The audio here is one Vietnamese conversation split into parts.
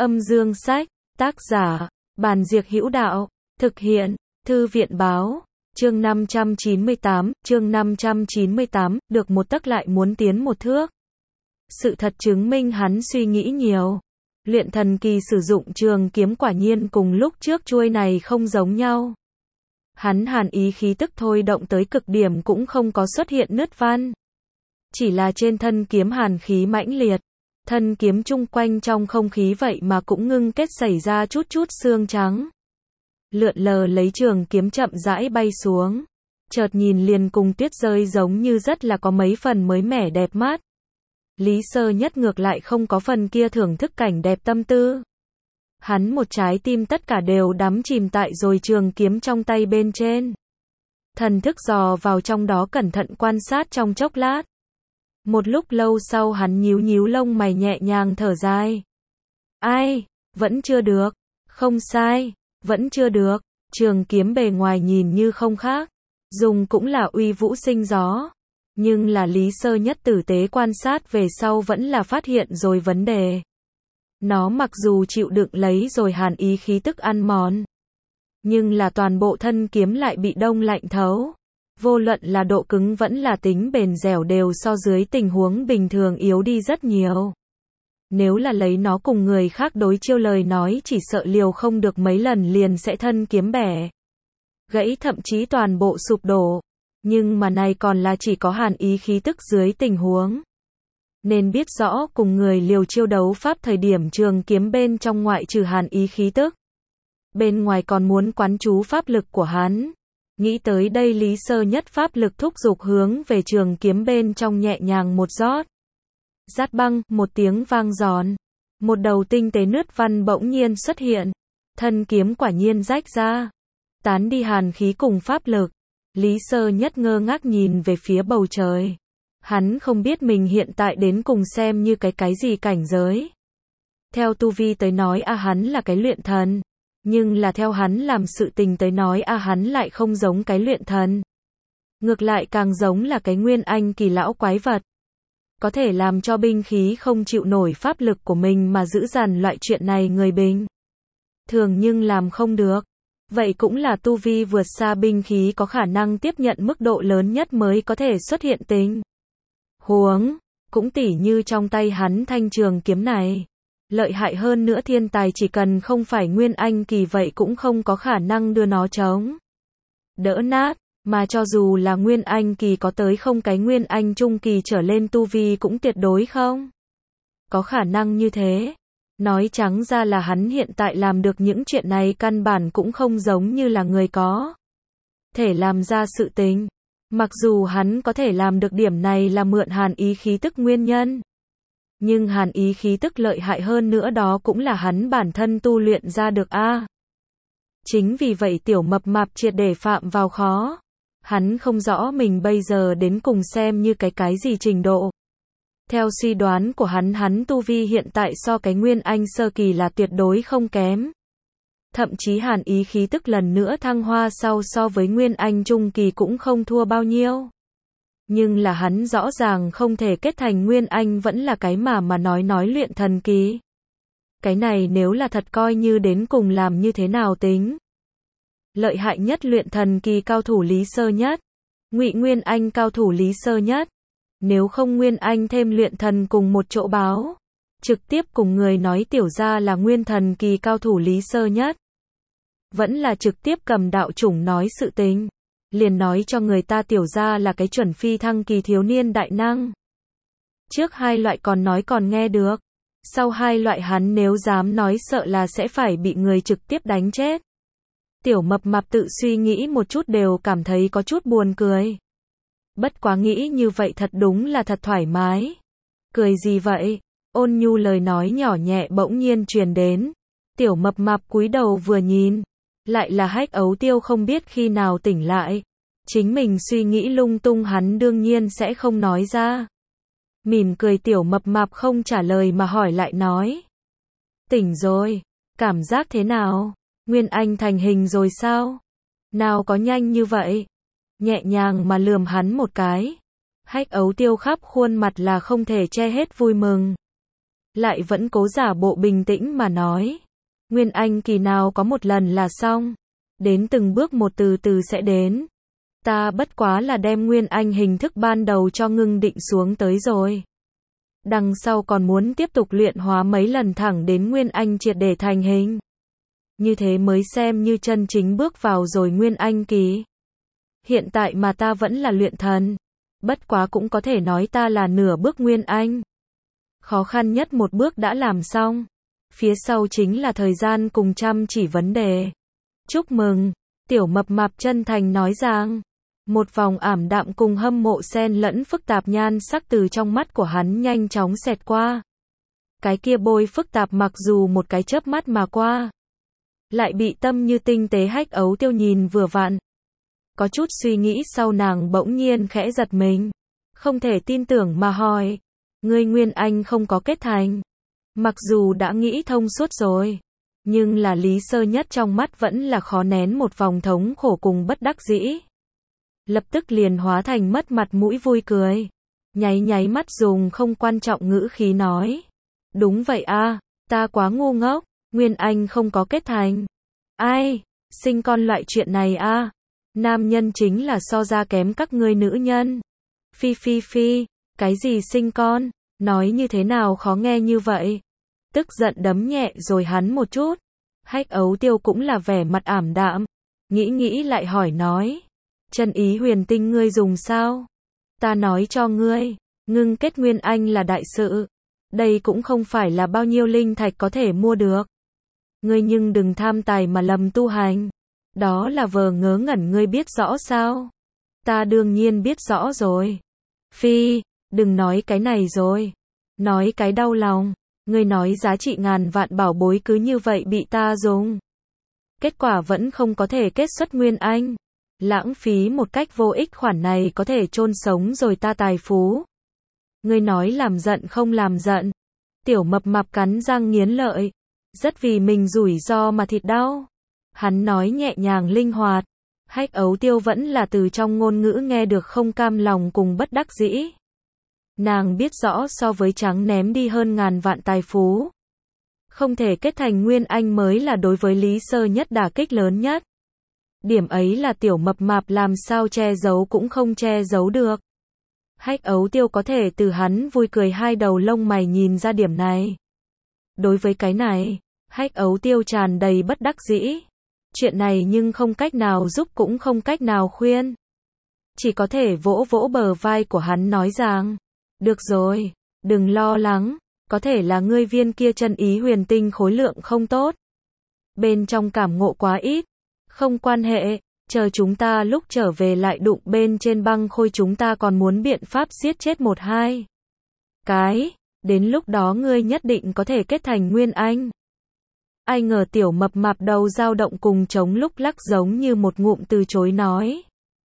Âm dương sách, tác giả, Bàn Diệc Hữu Đạo, thực hiện, Thư viện báo, chương 598, được một tấc lại muốn tiến một thước. Sự thật chứng minh hắn suy nghĩ nhiều. Luyện thần kỳ sử dụng trường kiếm quả nhiên cùng lúc trước chuôi này không giống nhau. Hắn hàn ý khí tức thôi động tới cực điểm cũng không có xuất hiện nứt văn. Chỉ là trên thân kiếm hàn khí mãnh liệt. Thân kiếm chung quanh trong không khí vậy mà cũng ngưng kết xảy ra chút chút xương trắng. Lượn lờ lấy trường kiếm chậm rãi bay xuống. Chợt nhìn liền cùng tuyết rơi giống như rất là có mấy phần mới mẻ đẹp mắt. Lý Sơ Nhất ngược lại không có phần kia thưởng thức cảnh đẹp tâm tư. Hắn một trái tim tất cả đều đắm chìm tại rồi trường kiếm trong tay bên trên. Thần thức dò vào trong đó cẩn thận quan sát trong chốc lát. Một lúc lâu sau hắn nhíu nhíu lông mày nhẹ nhàng thở dài. Ai, vẫn chưa được. Không sai, vẫn chưa được. Trường kiếm bề ngoài nhìn như không khác. Dùng cũng là uy vũ sinh gió. Nhưng là Lý Sơ Nhất tử tế quan sát về sau vẫn là phát hiện rồi vấn đề. Nó mặc dù chịu đựng lấy rồi hàn ý khí tức ăn mòn. Nhưng là toàn bộ thân kiếm lại bị đông lạnh thấu. Vô luận là độ cứng vẫn là tính bền dẻo đều so dưới tình huống bình thường yếu đi rất nhiều. Nếu là lấy nó cùng người khác đối chiêu lời nói chỉ sợ liều không được mấy lần liền sẽ thân kiếm bẻ gãy, thậm chí toàn bộ sụp đổ. Nhưng mà này còn là chỉ có hàn ý khí tức dưới tình huống. Nên biết rõ cùng người liều chiêu đấu pháp thời điểm trường kiếm bên trong ngoại trừ hàn ý khí tức. Bên ngoài còn muốn quán chú pháp lực của hắn. Nghĩ tới đây Lý Sơ Nhất pháp lực thúc giục hướng về trường kiếm bên trong nhẹ nhàng một rót. Rát băng, một tiếng vang giòn. Một đầu tinh tế nứt văn bỗng nhiên xuất hiện. Thân kiếm quả nhiên rách ra. Tán đi hàn khí cùng pháp lực. Lý Sơ Nhất ngơ ngác nhìn về phía bầu trời. Hắn không biết mình hiện tại đến cùng xem như cái gì cảnh giới. Theo tu vi tới nói hắn là cái luyện thần. Nhưng là theo hắn làm sự tình tới nói hắn lại không giống cái luyện thần. Ngược lại càng giống là cái nguyên anh kỳ lão quái vật. Có thể làm cho binh khí không chịu nổi pháp lực của mình mà giữ dằn loại chuyện này người bình thường nhưng làm không được. Vậy cũng là tu vi vượt xa binh khí có khả năng tiếp nhận mức độ lớn nhất mới có thể xuất hiện tình huống. Cũng tỉ như trong tay hắn thanh trường kiếm này. Lợi hại hơn nữa thiên tài chỉ cần không phải nguyên anh kỳ vậy cũng không có khả năng đưa nó chống đỡ nát. Mà cho dù là nguyên anh kỳ có tới không cái nguyên anh trung kỳ trở lên tu vi cũng tuyệt đối không có khả năng như thế. Nói trắng ra là hắn hiện tại làm được những chuyện này căn bản cũng không giống như là người có thể làm ra sự tình. Mặc dù hắn có thể làm được điểm này là mượn hàn ý khí tức nguyên nhân. Nhưng hàn ý khí tức lợi hại hơn nữa đó cũng là hắn bản thân tu luyện ra được Chính vì vậy tiểu mập mạp triệt để phạm vào khó. Hắn không rõ mình bây giờ đến cùng xem như cái gì trình độ. Theo suy đoán của hắn tu vi hiện tại so cái nguyên anh sơ kỳ là tuyệt đối không kém. Thậm chí hàn ý khí tức lần nữa thăng hoa sau so với nguyên anh trung kỳ cũng không thua bao nhiêu. Nhưng là hắn rõ ràng không thể kết thành nguyên anh vẫn là cái mà nói luyện thần kỳ. Cái này nếu là thật coi như đến cùng làm như thế nào tính. Lợi hại nhất luyện thần kỳ cao thủ Lý Sơ Nhất. Ngụy Nguyên Anh cao thủ Lý Sơ Nhất. Nếu không Nguyên Anh thêm luyện thần cùng một chỗ báo. Trực tiếp cùng người nói tiểu ra là nguyên thần kỳ cao thủ Lý Sơ Nhất. Vẫn là trực tiếp cầm đạo chủng nói sự tình. Liền nói cho người ta tiểu ra là cái chuẩn phi thăng kỳ thiếu niên đại năng. Trước hai loại còn nói còn nghe được. Sau hai loại hắn nếu dám nói sợ là sẽ phải bị người trực tiếp đánh chết. Tiểu mập mạp tự suy nghĩ một chút đều cảm thấy có chút buồn cười. Bất quá nghĩ như vậy thật đúng là thật thoải mái. Cười gì vậy? Ôn nhu lời nói nhỏ nhẹ bỗng nhiên truyền đến. Tiểu mập mạp cúi đầu vừa nhìn. Lại là Hách Ấu Tiêu không biết khi nào tỉnh lại. Chính mình suy nghĩ lung tung hắn đương nhiên sẽ không nói ra. Mỉm cười tiểu mập mạp không trả lời mà hỏi lại nói. Tỉnh rồi, cảm giác thế nào? Nguyên Anh thành hình rồi sao? Nào có nhanh như vậy? Nhẹ nhàng mà lườm hắn một cái. Hách Ấu Tiêu khắp khuôn mặt là không thể che hết vui mừng. lại vẫn cố giả bộ bình tĩnh mà nói. Nguyên Anh kỳ nào có một lần là xong. Đến từng bước một từ từ sẽ đến. Ta bất quá là đem Nguyên Anh hình thức ban đầu cho ngưng định xuống tới rồi. Đằng sau còn muốn tiếp tục luyện hóa mấy lần thẳng đến Nguyên Anh triệt để thành hình. Như thế mới xem như chân chính bước vào rồi Nguyên Anh kỳ. Hiện tại mà ta vẫn là luyện thần. Bất quá cũng có thể nói ta là nửa bước Nguyên Anh. Khó khăn nhất một bước đã làm xong. Phía sau chính là thời gian cùng chăm chỉ vấn đề. Chúc mừng, Tiểu Mập Mạp chân thành nói rằng. Một vòng ảm đạm cùng hâm mộ xen lẫn phức tạp nhan sắc từ trong mắt của hắn nhanh chóng xẹt qua. Cái kia bôi phức tạp mặc dù một cái chớp mắt mà qua. Lại bị tâm như tinh tế Hách Ấu Tiêu nhìn vừa vặn. Có chút suy nghĩ sau nàng bỗng nhiên khẽ giật mình. Không thể tin tưởng mà hỏi. Ngươi Nguyên Anh không có kết thành. Mặc dù đã nghĩ thông suốt rồi. Nhưng là Lý Sơ Nhất trong mắt vẫn là khó nén một vòng thống khổ cùng bất đắc dĩ. Lập tức liền hóa thành mất mặt mũi vui cười. Nháy nháy mắt dùng không quan trọng ngữ khí nói. Đúng vậy a, ta quá ngu ngốc, Nguyên Anh không có kết thành. Ai, sinh con loại chuyện này a, nam nhân chính là so ra kém các ngươi nữ nhân. Phi phi phi, cái gì sinh con, nói như thế nào khó nghe như vậy. Tức giận đấm nhẹ rồi hắn một chút. Hách Ấu Tiêu cũng là vẻ mặt ảm đạm. Nghĩ lại hỏi nói. Chân ý huyền tinh ngươi dùng sao? Ta nói cho ngươi, ngưng kết Nguyên Anh là đại sự. Đây cũng không phải là bao nhiêu linh thạch có thể mua được. Ngươi nhưng đừng tham tài mà lầm tu hành. Đó là vờ ngớ ngẩn ngươi biết rõ sao? Ta đương nhiên biết rõ rồi. Phi, đừng nói cái này rồi. Nói cái đau lòng. Ngươi nói giá trị ngàn vạn bảo bối cứ như vậy bị ta dùng. Kết quả vẫn không có thể kết xuất Nguyên Anh. Lãng phí một cách vô ích khoản này có thể chôn sống rồi ta tài phú. Ngươi nói làm giận không làm giận. Tiểu Mập Mạp cắn răng nghiến lợi. Rất vì mình rủi ro mà thịt đau. Hắn nói nhẹ nhàng linh hoạt. Hách Ấu Tiêu vẫn là từ trong ngôn ngữ nghe được không cam lòng cùng bất đắc dĩ. Nàng biết rõ so với trắng ném đi hơn ngàn vạn tài phú. Không thể kết thành Nguyên Anh mới là đối với Lý Sơ Nhất đả kích lớn nhất. Điểm ấy là Tiểu Mập Mạp làm sao che giấu cũng không che giấu được. Hách Ấu Tiêu có thể từ hắn vui cười hai đầu lông mày nhìn ra điểm này. Đối với cái này, Hách Ấu Tiêu tràn đầy bất đắc dĩ. Chuyện này nhưng không cách nào giúp cũng không cách nào khuyên. Chỉ có thể vỗ vỗ bờ vai của hắn nói rằng. Được rồi, đừng lo lắng. Có thể là ngươi viên kia chân ý huyền tinh khối lượng không tốt. Bên trong cảm ngộ quá ít. Không quan hệ, chờ chúng ta lúc trở về lại đụng bên trên băng khôi chúng ta còn muốn biện pháp giết chết một hai cái, đến lúc đó ngươi nhất định có thể kết thành Nguyên Anh. Ai ngờ Tiểu Mập Mạp đầu dao động cùng chống lúc lắc giống như một ngụm từ chối nói.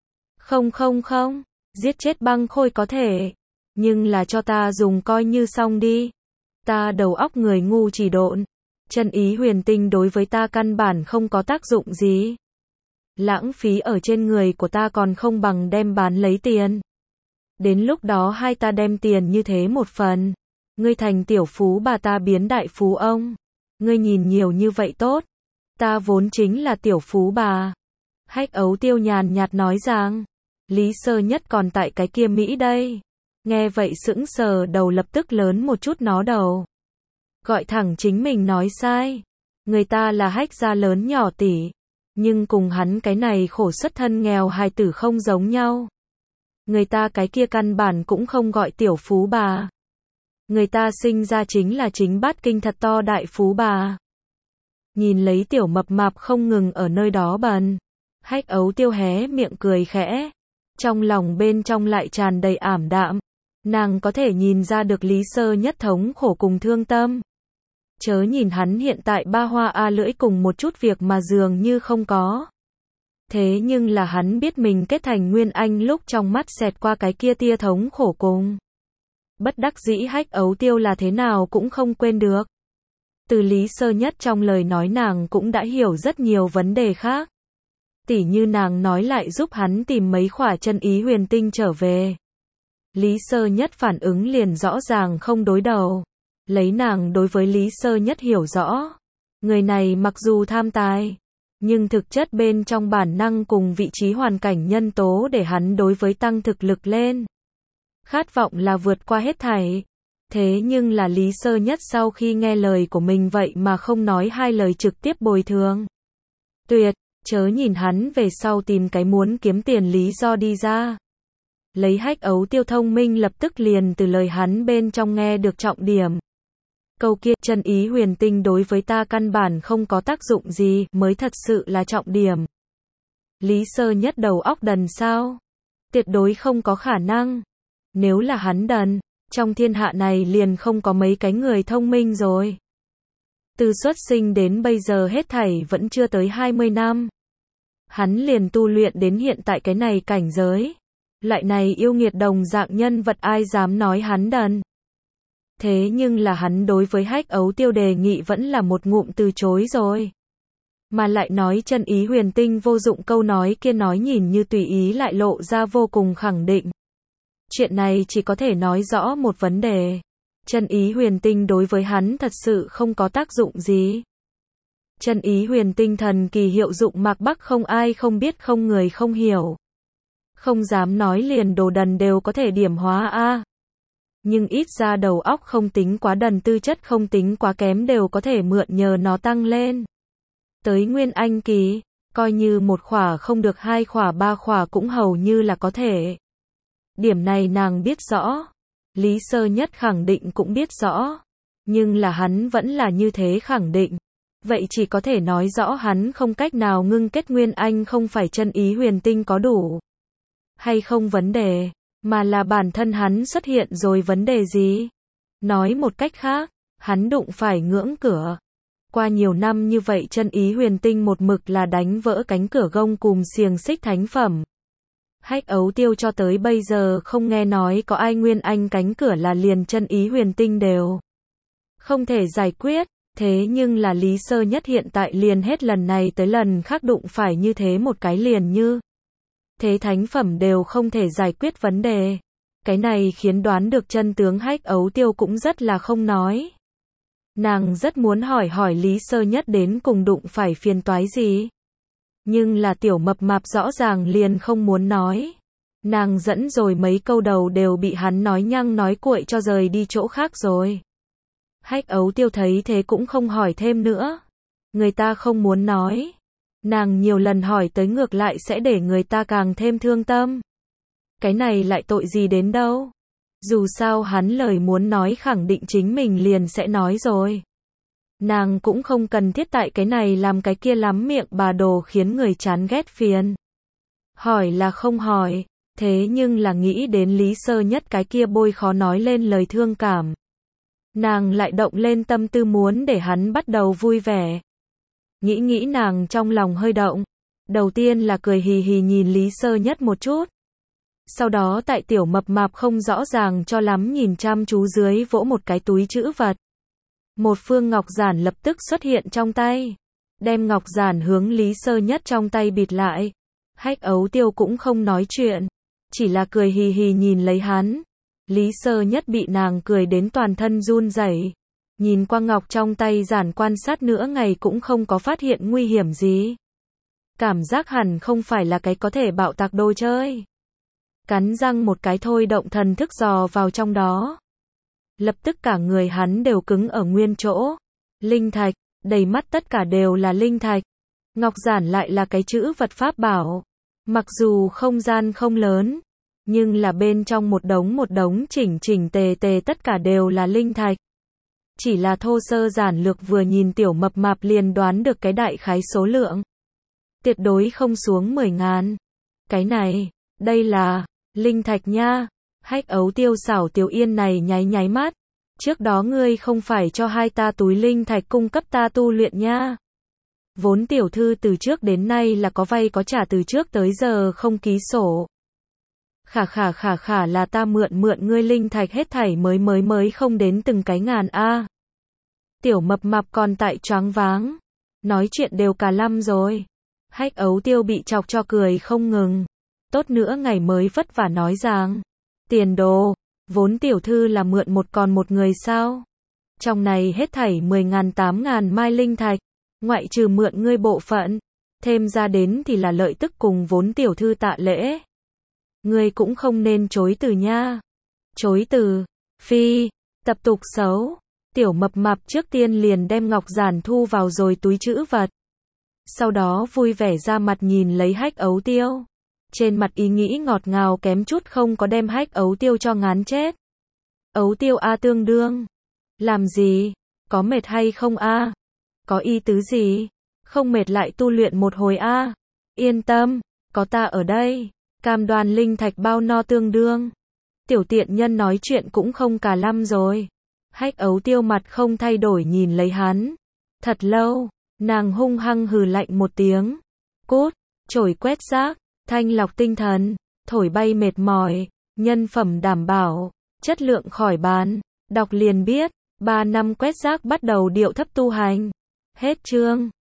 Không, giết chết băng khôi có thể, nhưng là cho ta dùng coi như xong đi. Ta đầu óc người ngu chỉ độn. Chân ý huyền tinh đối với ta căn bản không có tác dụng gì. Lãng phí ở trên người của ta còn không bằng đem bán lấy tiền. Đến lúc đó hai ta đem tiền như thế một phần. Ngươi thành tiểu phú bà ta biến đại phú ông. Ngươi nhìn nhiều như vậy tốt. Ta vốn chính là tiểu phú bà. Hách Ấu Tiêu nhàn nhạt nói rằng. Lý Sơ Nhất còn tại cái kia Mỹ đây. Nghe vậy sững sờ đầu lập tức lớn một chút nó đầu. Gọi thẳng chính mình nói sai. Người ta là Hách gia lớn nhỏ tỷ. Nhưng cùng hắn cái này khổ xuất thân nghèo hài tử không giống nhau. Người ta cái kia căn bản cũng không gọi tiểu phú bà. Người ta sinh ra chính là chính bát kinh thật to đại phú bà. Nhìn lấy Tiểu Mập Mạp không ngừng ở nơi đó bần. Hách Ấu Tiêu hé miệng cười khẽ. Trong lòng bên trong lại tràn đầy ảm đạm. Nàng có thể nhìn ra được Lý Sơ Nhất thống khổ cùng thương tâm. Chớ nhìn hắn hiện tại ba hoa a lưỡi cùng một chút việc mà dường như không có. Thế nhưng là hắn biết mình kết thành Nguyên Anh lúc trong mắt xẹt qua cái kia tia thống khổ cùng. Bất đắc dĩ Hách Ấu Tiêu là thế nào cũng không quên được. Từ Lý Sơ Nhất trong lời nói nàng cũng đã hiểu rất nhiều vấn đề khác. Tỉ như nàng nói lại giúp hắn tìm mấy khỏa chân ý huyền tinh trở về. Lý Sơ Nhất phản ứng liền rõ ràng không đối đầu. Lấy nàng đối với Lý Sơ Nhất hiểu rõ. Người này mặc dù tham tài, nhưng thực chất bên trong bản năng cùng vị trí hoàn cảnh nhân tố để hắn đối với tăng thực lực lên. Khát vọng là vượt qua hết thảy. Thế nhưng là Lý Sơ Nhất sau khi nghe lời của mình vậy mà không nói hai lời trực tiếp bồi thường. Tuyệt, chớ nhìn hắn về sau tìm cái muốn kiếm tiền lý do đi ra. Lấy Hách Ấu Tiêu thông minh lập tức liền từ lời hắn bên trong nghe được trọng điểm. Câu kia chân ý huyền tinh đối với ta căn bản không có tác dụng gì mới thật sự là trọng điểm. Lý Sơ Nhất đầu óc đần sao? Tuyệt đối không có khả năng. Nếu là hắn đần, trong thiên hạ này liền không có mấy cái người thông minh rồi. Từ xuất sinh đến bây giờ hết thảy vẫn chưa tới 20 năm. Hắn liền tu luyện đến hiện tại cái này cảnh giới. Loại này yêu nghiệt đồng dạng nhân vật ai dám nói hắn đần. Thế nhưng là hắn đối với Hách Ấu Tiêu đề nghị vẫn là một ngụm từ chối rồi. Mà lại nói chân ý huyền tinh vô dụng, câu nói kia nói nhìn như tùy ý lại lộ ra vô cùng khẳng định. Chuyện này chỉ có thể nói rõ một vấn đề. Chân ý huyền tinh đối với hắn thật sự không có tác dụng gì. Chân ý huyền tinh thần kỳ hiệu dụng Mạc Bắc không ai không biết, không người không hiểu. Không dám nói liền đồ đần đều có thể điểm hóa a. Nhưng ít ra đầu óc không tính quá đần, tư chất không tính quá kém đều có thể mượn nhờ nó tăng lên. Tới Nguyên Anh kỳ, coi như một khỏa không được hai khỏa ba khỏa cũng hầu như là có thể. Điểm này nàng biết rõ. Lý Sơ Nhất khẳng định cũng biết rõ. Nhưng là hắn vẫn là như thế khẳng định. Vậy chỉ có thể nói rõ hắn không cách nào ngưng kết Nguyên Anh, không phải chân ý huyền tinh có đủ hay không vấn đề, mà là bản thân hắn xuất hiện rồi vấn đề gì. Nói một cách khác, hắn đụng phải ngưỡng cửa. Qua nhiều năm như vậy chân ý huyền tinh một mực là đánh vỡ cánh cửa gông cùm xiềng xích thánh phẩm. Hách Ấu Tiêu cho tới bây giờ không nghe nói có ai Nguyên Anh cánh cửa là liền chân ý huyền tinh đều không thể giải quyết. Thế nhưng là Lý Sơ Nhất hiện tại liền hết lần này tới lần khác đụng phải như thế một cái liền như thế thánh phẩm đều không thể giải quyết vấn đề. Cái này khiến đoán được chân tướng Hách Ấu Tiêu cũng rất là không nói. Nàng rất muốn hỏi Lý Sơ Nhất đến cùng đụng phải phiền toái gì. Nhưng là tiểu mập mạp rõ ràng liền không muốn nói. Nàng dẫn rồi mấy câu đầu đều bị hắn nói nhăng nói cuội cho rời đi chỗ khác rồi. Hách Ấu Tiêu thấy thế cũng không hỏi thêm nữa. Người ta không muốn nói. Nàng nhiều lần hỏi tới ngược lại sẽ để người ta càng thêm thương tâm. Cái này lại tội gì đến đâu. Dù sao hắn lời muốn nói khẳng định chính mình liền sẽ nói rồi. Nàng cũng không cần thiết tại cái này làm cái kia lắm miệng bà đồ khiến người chán ghét phiền. Hỏi là không hỏi, thế nhưng là nghĩ đến Lý Sơ Nhất cái kia bôi khó nói lên lời thương cảm. Nàng lại động lên tâm tư muốn để hắn bắt đầu vui vẻ. Nghĩ nàng trong lòng hơi động. Đầu tiên là cười hì hì nhìn Lý Sơ Nhất một chút. Sau đó tại tiểu mập mạp không rõ ràng cho lắm nhìn chăm chú dưới vỗ một cái túi trữ vật. Một phương ngọc giản lập tức xuất hiện trong tay. Đem ngọc giản hướng Lý Sơ Nhất trong tay bịt lại. Hách Ấu Tiêu cũng không nói chuyện. Chỉ là cười hì hì nhìn lấy hắn. Lý Sơ Nhất bị nàng cười đến toàn thân run rẩy. Nhìn qua ngọc trong tay giản quan sát nửa ngày cũng không có phát hiện nguy hiểm gì. Cảm giác hẳn không phải là cái có thể bạo tạc đồ chơi. Cắn răng một cái thôi động thần thức dò vào trong đó. Lập tức cả người hắn đều cứng ở nguyên chỗ. Linh thạch, đầy mắt tất cả đều là linh thạch. Ngọc giản lại là cái chữ vật pháp bảo. Mặc dù không gian không lớn, nhưng là bên trong một đống chỉnh tề tất cả đều là linh thạch. Chỉ là thô sơ giản lược vừa nhìn tiểu mập mạp liền đoán được cái đại khái số lượng. Tuyệt đối không xuống 10.000. Cái này, đây là linh thạch nha. Hách Ấu Tiêu xảo Tiểu Yên này nháy mắt. Trước đó ngươi không phải cho hai ta túi linh thạch cung cấp ta tu luyện nha. Vốn tiểu thư từ trước đến nay là có vay có trả, từ trước tới giờ không ký sổ. Khả là ta mượn ngươi linh thạch hết thảy mới không đến từng cái ngàn a. Tiểu mập mạp còn tại choáng váng. Nói chuyện đều cả lăm rồi. Hách Ấu Tiêu bị chọc cho cười không ngừng. Tốt nữa ngày mới vất vả nói rằng. Tiền đồ, vốn tiểu thư là mượn một còn một người sao. Trong này hết thảy 10.000 8.000 mai linh thạch, ngoại trừ mượn ngươi bộ phận, thêm ra đến thì là lợi tức cùng vốn tiểu thư tạ lễ. Ngươi cũng không nên chối từ nha. Chối từ, phi, tập tục xấu. Tiểu mập mạp trước tiên liền đem ngọc giản thu vào rồi túi trữ vật. Sau đó vui vẻ ra mặt nhìn lấy Hách Ấu Tiêu. Trên mặt ý nghĩ ngọt ngào kém chút không có đem Hách Ấu Tiêu cho ngán chết. Ấu Tiêu a tương đương. Làm gì? Có mệt hay không a? Có ý tứ gì? Không mệt lại tu luyện một hồi a? Yên tâm, có ta ở đây. Cam đoan linh thạch bao no tương đương. Tiểu tiện nhân nói chuyện cũng không cả lăm rồi. Hách Ấu Tiêu mặt không thay đổi nhìn lấy hắn. Thật lâu, nàng hung hăng hừ lạnh một tiếng. Cút, chổi quét rác, thanh lọc tinh thần, thổi bay mệt mỏi, nhân phẩm đảm bảo, chất lượng khỏi bàn. Đọc liền biết, 3 năm quét rác bắt đầu điệu thấp tu hành. Hết chương.